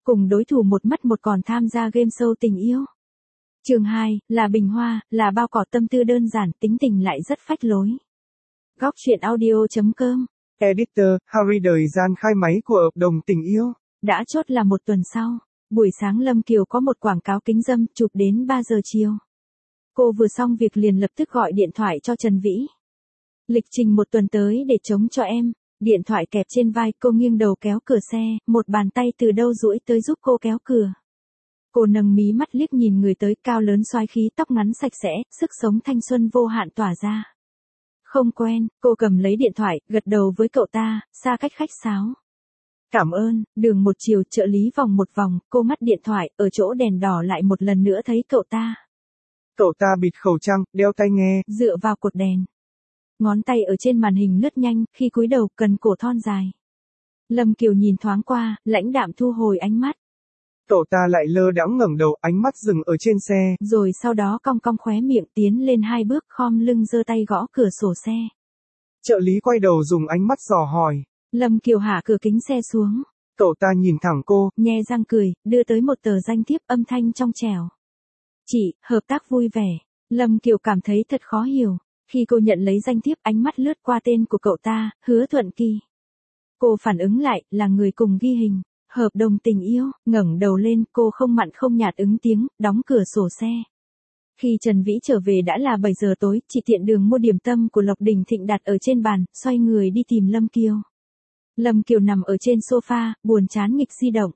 cùng đối thủ một mất một còn tham gia game show tình yêu. Chương 2, là bình hoa, là bao cỏ tâm tư đơn giản, tính tình lại rất phách lối. Góc truyện audio.com. Editor, Harry đời gian khai máy của hợp đồng tình yêu. Đã chốt là một tuần sau. Buổi sáng Lâm Kiều có một quảng cáo kính râm chụp đến 3 giờ chiều. Cô vừa xong việc liền lập tức gọi điện thoại cho Trần Vĩ. Lịch trình một tuần tới để chống cho em. Điện thoại kẹp trên vai, cô nghiêng đầu kéo cửa xe, một bàn tay từ đâu duỗi tới giúp cô kéo cửa. Cô nâng mí mắt liếc nhìn người tới, cao lớn xoái khí, tóc ngắn sạch sẽ, sức sống thanh xuân vô hạn tỏa ra. Không quen, cô cầm lấy điện thoại, gật đầu với cậu ta, xa cách khách sáo. Cảm ơn. Đường một chiều, trợ lý vòng một vòng, cô ngắt điện thoại, ở chỗ đèn đỏ lại một lần nữa thấy cậu ta. Cậu ta bịt khẩu trang, đeo tai nghe, dựa vào cột đèn. Ngón tay ở trên màn hình lướt nhanh, khi cúi đầu cần cổ thon dài. Lâm Kiều nhìn thoáng qua, lãnh đạm thu hồi ánh mắt. Cậu ta lại lơ đãng ngẩng đầu, ánh mắt dừng ở trên xe. Rồi sau đó cong cong khóe miệng tiến lên 2 bước, khom lưng giơ tay gõ cửa sổ xe. Trợ lý quay đầu dùng ánh mắt dò hỏi. Lâm Kiều hạ cửa kính xe xuống. Cậu ta nhìn thẳng cô, nhe răng cười, đưa tới một tờ danh thiếp, âm thanh trong trẻo. Chị, hợp tác vui vẻ. Lâm Kiều cảm thấy thật khó hiểu. Khi cô nhận lấy danh thiếp, ánh mắt lướt qua tên của cậu ta, Hứa Thuận Kỳ. Cô phản ứng lại, là người cùng ghi hình. Hợp đồng tình yêu. Ngẩng đầu lên, cô không mặn không nhạt ứng tiếng, đóng cửa sổ xe. Khi Trần Vĩ trở về đã là 7 giờ tối, chị tiện đường mua điểm tâm của Lộc Đình Thịnh đặt ở trên bàn, xoay người đi tìm Lâm Kiều. Lâm Kiều nằm ở trên sofa, buồn chán nghịch di động.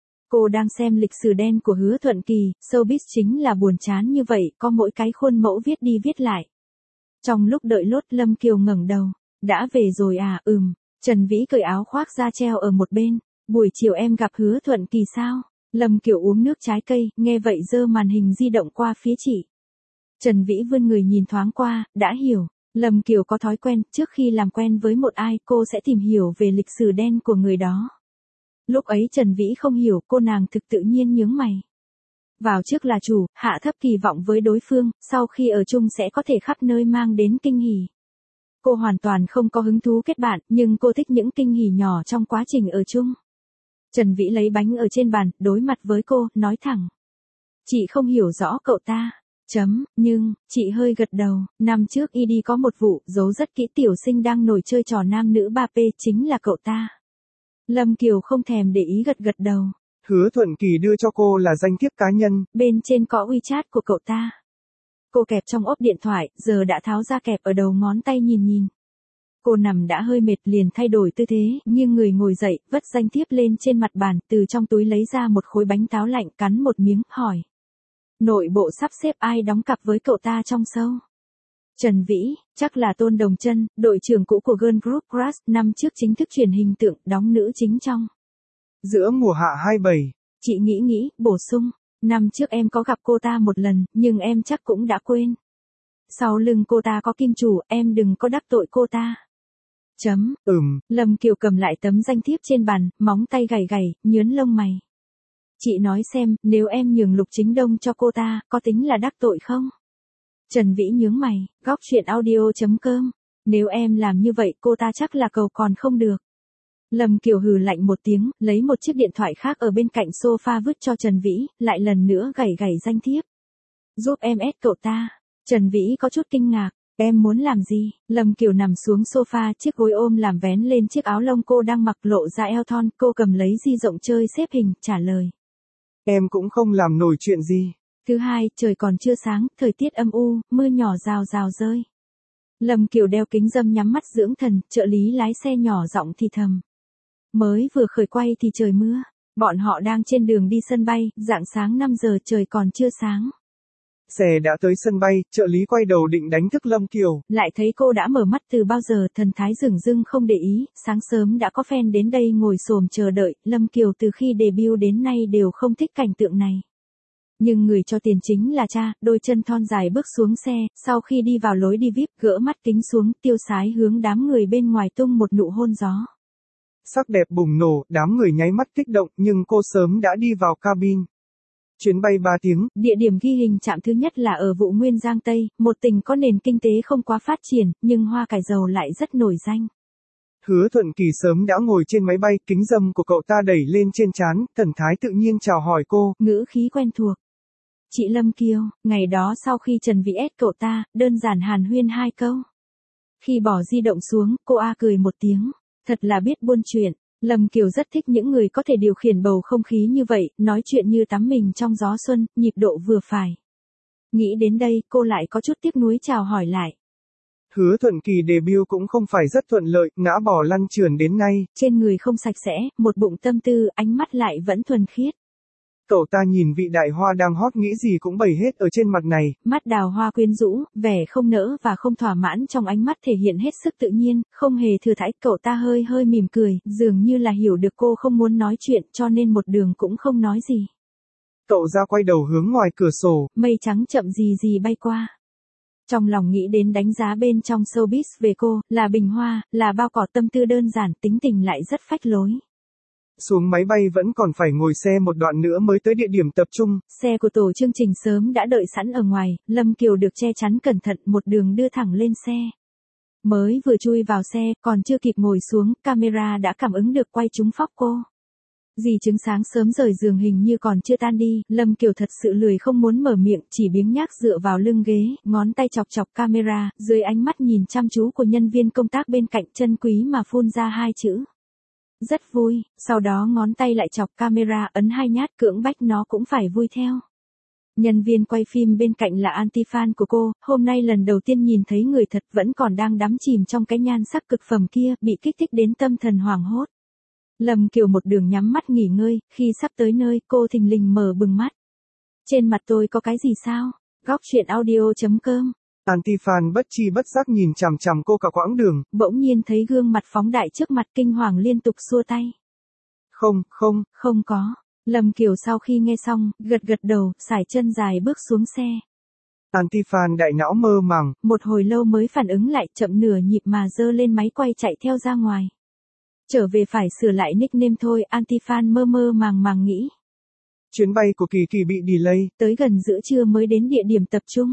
Cô đang xem lịch sử đen của Hứa Thuận Kỳ, showbiz chính là buồn chán như vậy, có mỗi cái khuôn mẫu viết đi viết lại. Trong lúc đợi lốt, Lâm Kiều ngẩng đầu. Đã về rồi à? Trần Vĩ cởi áo khoác ra treo ở một bên. Buổi chiều em gặp Hứa Thuận Kỳ sao? Lâm Kiều uống nước trái cây, nghe vậy giơ màn hình di động qua phía chị. Trần Vĩ vươn người nhìn thoáng qua, đã hiểu. Lâm Kiều có thói quen, trước khi làm quen với một ai, cô sẽ tìm hiểu về lịch sử đen của người đó. Lúc ấy Trần Vĩ không hiểu, cô nàng thực tự nhiên nhướng mày. Vào trước là chủ, hạ thấp kỳ vọng với đối phương, sau khi ở chung sẽ có thể khắp nơi mang đến kinh hỉ. Cô hoàn toàn không có hứng thú kết bạn, nhưng cô thích những kinh hỉ nhỏ trong quá trình ở chung. Trần Vĩ lấy bánh ở trên bàn, đối mặt với cô, nói thẳng. Chị không hiểu rõ cậu ta. Nhưng, chị hơi gật đầu. Năm trước y đi có một vụ, giấu rất kỹ tiểu sinh đang nổi chơi trò nam nữ 3P, chính là cậu ta. Lâm Kiều không thèm để ý gật đầu. Hứa Thuận Kỳ đưa cho cô là danh thiếp cá nhân. Bên trên có WeChat của cậu ta. Cô kẹp trong ốp điện thoại, giờ đã tháo ra kẹp ở đầu ngón tay nhìn. Cô nằm đã hơi mệt liền thay đổi tư thế, nghiêng người ngồi dậy, vất danh thiếp lên trên mặt bàn, từ trong túi lấy ra một khối bánh táo lạnh, cắn một miếng, hỏi. Nội bộ sắp xếp ai đóng cặp với cậu ta trong show? Trần Vĩ, chắc là Tôn Đồng Chân, đội trưởng cũ của Girl Group Crush, năm trước chính thức truyền hình tượng, đóng nữ chính trong Giữa mùa hạ 27. Chị nghĩ, bổ sung. Năm trước em có gặp cô ta một lần, nhưng em chắc cũng đã quên. Sau lưng cô ta có kim chủ, em đừng có đắc tội cô ta. Lâm Kiều cầm lại tấm danh thiếp trên bàn, móng tay gảy, nhớn lông mày. Chị nói xem, nếu em nhường Lục Chính Đông cho cô ta, có tính là đắc tội không? Trần Vĩ nhướng mày, góc truyện audio.com. Nếu em làm như vậy cô ta chắc là cầu còn không được. Lâm Kiều hừ lạnh một tiếng, lấy một chiếc điện thoại khác ở bên cạnh sofa vứt cho Trần Vĩ, lại lần nữa gảy danh thiếp. Giúp em ép cậu ta. Trần Vĩ có chút kinh ngạc. Em muốn làm gì? Lâm Kiều nằm xuống sofa, chiếc gối ôm làm vén lên chiếc áo lông cô đang mặc lộ ra eo thon, cô cầm lấy di rộng chơi xếp hình, trả lời. Em cũng không làm nổi chuyện gì. Thứ hai, trời còn chưa sáng, thời tiết âm u, mưa nhỏ rào rơi. Lâm Kiều đeo kính râm nhắm mắt dưỡng thần, trợ lý lái xe nhỏ giọng thì thầm. Mới vừa khởi quay thì trời mưa. Bọn họ đang trên đường đi sân bay, rạng sáng 5 giờ trời còn chưa sáng. Xe đã tới sân bay, trợ lý quay đầu định đánh thức Lâm Kiều. Lại thấy cô đã mở mắt từ bao giờ, thần thái dửng dưng không để ý, sáng sớm đã có fan đến đây ngồi xổm chờ đợi, Lâm Kiều từ khi debut đến nay đều không thích cảnh tượng này. Nhưng người cho tiền chính là cha, đôi chân thon dài bước xuống xe, sau khi đi vào lối đi VIP, gỡ mắt kính xuống, tiêu sái hướng đám người bên ngoài tung một nụ hôn gió. Sắc đẹp bùng nổ, đám người nháy mắt kích động, nhưng cô sớm đã đi vào cabin. Chuyến bay 3 tiếng. Địa điểm ghi hình trạm thứ nhất là ở Vũ Nguyên Giang Tây, một tỉnh có nền kinh tế không quá phát triển, nhưng hoa cải dầu lại rất nổi danh. Hứa Thuận Kỳ sớm đã ngồi trên máy bay, kính râm của cậu ta đẩy lên trên trán, thần thái tự nhiên chào hỏi cô. Ngữ khí quen thuộc. Chị Lâm Kiều, ngày đó sau khi Trần Vĩ ép cậu ta, đơn giản hàn huyên 2 câu. Khi bỏ di động xuống, cô cười một tiếng. Thật là biết buôn chuyện. Lâm Kiều rất thích những người có thể điều khiển bầu không khí như vậy, nói chuyện như tắm mình trong gió xuân, nhịp độ vừa phải. Nghĩ đến đây, cô lại có chút tiếc nuối chào hỏi lại. Hứa Thuận Kỳ debut cũng không phải rất thuận lợi, ngã bỏ lăn trườn đến nay. Trên người không sạch sẽ, một bụng tâm tư, ánh mắt lại vẫn thuần khiết. Cậu ta nhìn vị đại hoa đang hot nghĩ gì cũng bày hết ở trên mặt này. Mắt đào hoa quyến rũ, vẻ không nỡ và không thỏa mãn trong ánh mắt thể hiện hết sức tự nhiên, không hề thừa thãi. Cậu ta hơi hơi mỉm cười, dường như là hiểu được cô không muốn nói chuyện cho nên một đường cũng không nói gì. Cậu ra quay đầu hướng ngoài cửa sổ. Mây trắng chậm gì gì bay qua. Trong lòng nghĩ đến đánh giá bên trong showbiz về cô, là bình hoa, là bao cỏ, tâm tư đơn giản, tính tình lại rất phách lối. Xuống máy bay vẫn còn phải ngồi xe một đoạn nữa mới tới địa điểm tập trung. Xe của tổ chương trình sớm đã đợi sẵn ở ngoài, Lâm Kiều được che chắn cẩn thận, một đường đưa thẳng lên xe. Mới vừa chui vào xe, còn chưa kịp ngồi xuống, camera đã cảm ứng được quay trúng phóc cô. Dì chứng sáng sớm rời giường hình như còn chưa tan đi, Lâm Kiều thật sự lười không muốn mở miệng, chỉ biếng nhác dựa vào lưng ghế, ngón tay chọc chọc camera, dưới ánh mắt nhìn chăm chú của nhân viên công tác bên cạnh, chân quý mà phun ra 2 chữ. Rất vui, sau đó ngón tay lại chọc camera, ấn 2 nhát, cưỡng bách nó cũng phải vui theo. Nhân viên quay phim bên cạnh là anti-fan của cô, hôm nay lần đầu tiên nhìn thấy người thật vẫn còn đang đắm chìm trong cái nhan sắc cực phẩm kia, bị kích thích đến tâm thần hoảng hốt. Lâm Kiều một đường nhắm mắt nghỉ ngơi, khi sắp tới nơi, cô thình lình mở bừng mắt. Trên mặt tôi có cái gì sao? Góc truyện audio.com. Anti-fan bất chi bất giác nhìn chằm chằm cô cả quãng đường. Bỗng nhiên thấy gương mặt phóng đại trước mặt, kinh hoàng liên tục xua tay. Không có. Lâm Kiều sau khi nghe xong, gật gật đầu, sải chân dài bước xuống xe. Anti-fan đại não mơ màng. Một hồi lâu mới phản ứng lại, chậm nửa nhịp mà giơ lên máy quay chạy theo ra ngoài. Trở về phải sửa lại nickname thôi, anti-fan mơ mơ màng màng nghĩ. Chuyến bay của Kỳ Kỳ bị delay. Tới gần giữa trưa mới đến địa điểm tập trung.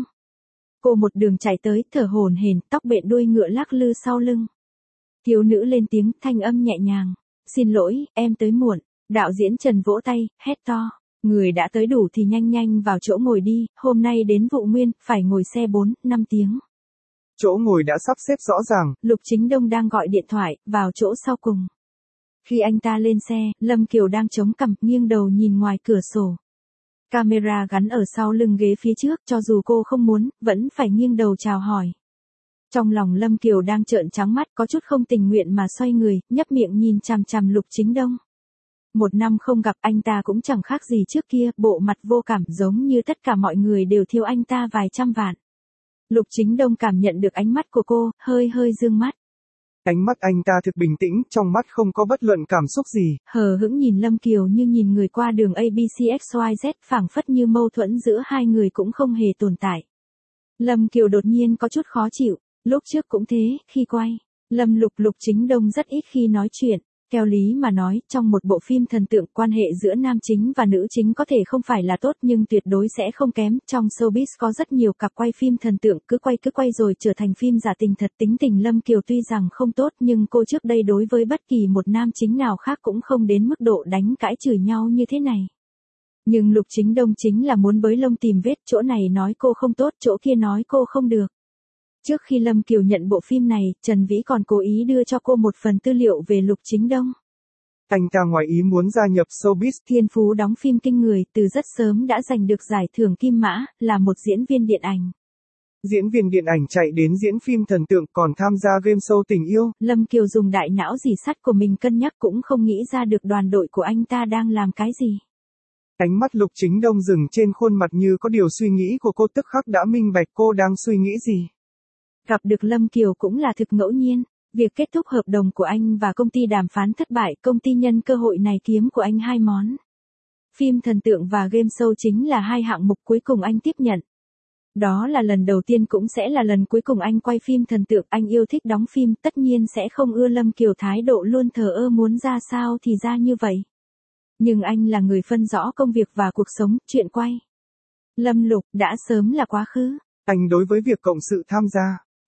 Cô một đường chạy tới, thở hổn hển, tóc bện đuôi ngựa lắc lư sau lưng. Thiếu nữ lên tiếng, thanh âm nhẹ nhàng. Xin lỗi, em tới muộn. Đạo diễn Trần vỗ tay, hét to. Người đã tới đủ thì nhanh nhanh vào chỗ ngồi đi, hôm nay đến Vụ Nguyên, phải ngồi xe 4-5 tiếng. Chỗ ngồi đã sắp xếp rõ ràng. Lục Chính Đông đang gọi điện thoại, vào chỗ sau cùng. Khi anh ta lên xe, Lâm Kiều đang chống cằm, nghiêng đầu nhìn ngoài cửa sổ. Camera gắn ở sau lưng ghế phía trước, cho dù cô không muốn, vẫn phải nghiêng đầu chào hỏi. Trong lòng Lâm Kiều đang trợn trắng mắt, có chút không tình nguyện mà xoay người, nhấp miệng nhìn chằm chằm Lục Chính Đông. 1 năm không gặp, anh ta cũng chẳng khác gì trước kia, bộ mặt vô cảm, giống như tất cả mọi người đều thiếu anh ta vài trăm vạn. Lục Chính Đông cảm nhận được ánh mắt của cô, hơi hơi dương mắt. Ánh mắt anh ta thực bình tĩnh, trong mắt không có bất luận cảm xúc gì. Hờ hững nhìn Lâm Kiều như nhìn người qua đường ABCXYZ, phảng phất như mâu thuẫn giữa hai người cũng không hề tồn tại. Lâm Kiều đột nhiên có chút khó chịu, lúc trước cũng thế, khi quay. Lục Chính Đông rất ít khi nói chuyện. Theo lý mà nói, trong một bộ phim thần tượng, quan hệ giữa nam chính và nữ chính có thể không phải là tốt nhưng tuyệt đối sẽ không kém. Trong showbiz có rất nhiều cặp quay phim thần tượng, cứ quay rồi trở thành phim giả tình thật. Tính tình Lâm Kiều tuy rằng không tốt nhưng cô trước đây đối với bất kỳ một nam chính nào khác cũng không đến mức độ đánh cãi chửi nhau như thế này. Nhưng Lục Chính Đông chính là muốn bới lông tìm vết, chỗ này nói cô không tốt, chỗ kia nói cô không được. Trước khi Lâm Kiều nhận bộ phim này, Trần Vĩ còn cố ý đưa cho cô một phần tư liệu về Lục Chính Đông. Anh ta ngoài ý muốn gia nhập showbiz. Thiên phú đóng phim kinh người, từ rất sớm đã giành được giải thưởng Kim Mã, là một diễn viên điện ảnh. Diễn viên điện ảnh chạy đến diễn phim thần tượng, còn tham gia game show tình yêu. Lâm Kiều dùng đại não dì sắt của mình cân nhắc cũng không nghĩ ra được đoàn đội của anh ta đang làm cái gì. Ánh mắt Lục Chính Đông dừng trên khuôn mặt như có điều suy nghĩ của cô, tức khắc đã minh bạch cô đang suy nghĩ gì. Gặp được Lâm Kiều cũng là thực ngẫu nhiên. Việc kết thúc hợp đồng của anh và công ty đàm phán thất bại, công ty nhân cơ hội này kiếm của anh 2 món. Phim thần tượng và game show chính là 2 hạng mục cuối cùng anh tiếp nhận. Đó là lần đầu tiên cũng sẽ là lần cuối cùng anh quay phim thần tượng. Anh yêu thích đóng phim, tất nhiên sẽ không ưa Lâm Kiều thái độ luôn thờ ơ, muốn ra sao thì ra như vậy. Nhưng anh là người phân rõ công việc và cuộc sống, chuyện quay. Lâm Lục đã sớm là quá khứ. Anh đối với việc cộng sự tham gia.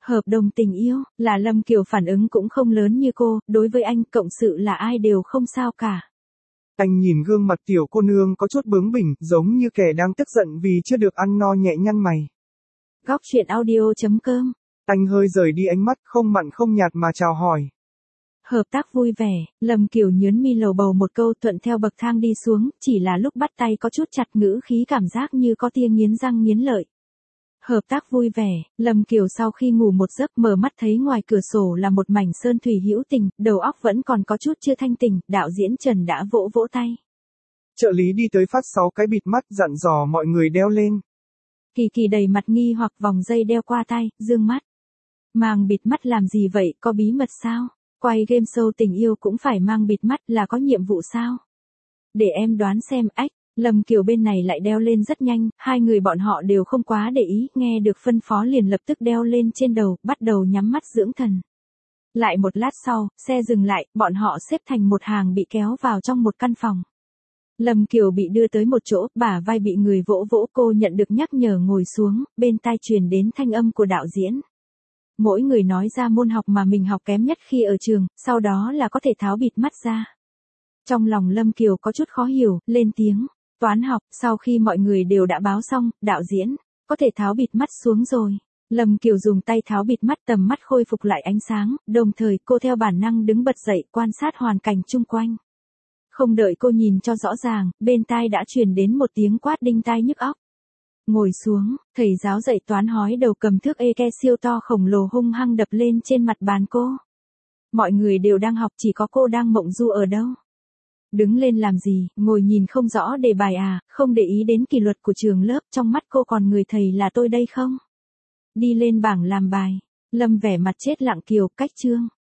Hợp đồng tình yêu, là Lâm Kiều phản ứng cũng không lớn như cô, đối với anh cộng sự là ai đều không sao cả. Anh nhìn gương mặt tiểu cô nương có chút bướng bỉnh, giống như kẻ đang tức giận vì chưa được ăn no nhẹ nhăn mày. Góc truyện audio.com. Anh hơi rời đi ánh mắt không mặn không nhạt mà chào hỏi. Hợp tác vui vẻ, Lâm Kiều nhớn mi lầu bầu một câu thuận theo bậc thang đi xuống, chỉ là lúc bắt tay có chút chặt ngữ khí cảm giác như có tia nghiến răng nghiến lợi. Hợp tác vui vẻ, Lâm Kiều sau khi ngủ một giấc mở mắt thấy ngoài cửa sổ là một mảnh sơn thủy hữu tình, đầu óc vẫn còn có chút chưa thanh tỉnh, đạo diễn Trần đã vỗ vỗ tay. Trợ lý đi tới phát 6 cái bịt mắt dặn dò mọi người đeo lên. Kỳ Kỳ đầy mặt nghi hoặc vòng dây đeo qua tay, dương mắt. Mang bịt mắt làm gì vậy, có bí mật sao? Quay game show tình yêu cũng phải mang bịt mắt là có nhiệm vụ sao? Để em đoán xem, ách. Lâm Kiều bên này lại đeo lên rất nhanh, hai người bọn họ đều không quá để ý, nghe được phân phó liền lập tức đeo lên trên đầu, bắt đầu nhắm mắt dưỡng thần. Lại một lát sau, xe dừng lại, bọn họ xếp thành một hàng bị kéo vào trong một căn phòng. Lâm Kiều bị đưa tới một chỗ, bả vai bị người vỗ vỗ, cô nhận được nhắc nhở ngồi xuống, bên tai truyền đến thanh âm của đạo diễn. Mỗi người nói ra môn học mà mình học kém nhất khi ở trường, sau đó là có thể tháo bịt mắt ra. Trong lòng Lâm Kiều có chút khó hiểu, lên tiếng. Toán học, sau khi mọi người đều đã báo xong, đạo diễn, có thể tháo bịt mắt xuống rồi. Lâm Kiều dùng tay tháo bịt mắt, tầm mắt khôi phục lại ánh sáng, đồng thời cô theo bản năng đứng bật dậy quan sát hoàn cảnh chung quanh. Không đợi cô nhìn cho rõ ràng, bên tai đã truyền đến một tiếng quát đinh tai nhức óc. Ngồi xuống, thầy giáo dạy toán hói đầu cầm thước eke siêu to khổng lồ hung hăng đập lên trên mặt bàn cô. Mọi người đều đang học, chỉ có cô đang mộng du ở đâu. Đứng lên làm gì, ngồi nhìn không rõ đề bài à, không để ý đến kỷ luật của trường lớp, trong mắt cô còn người thầy là tôi đây không? Đi lên bảng làm bài. Lâm vẻ mặt chết lặng, Kiều, cách chương.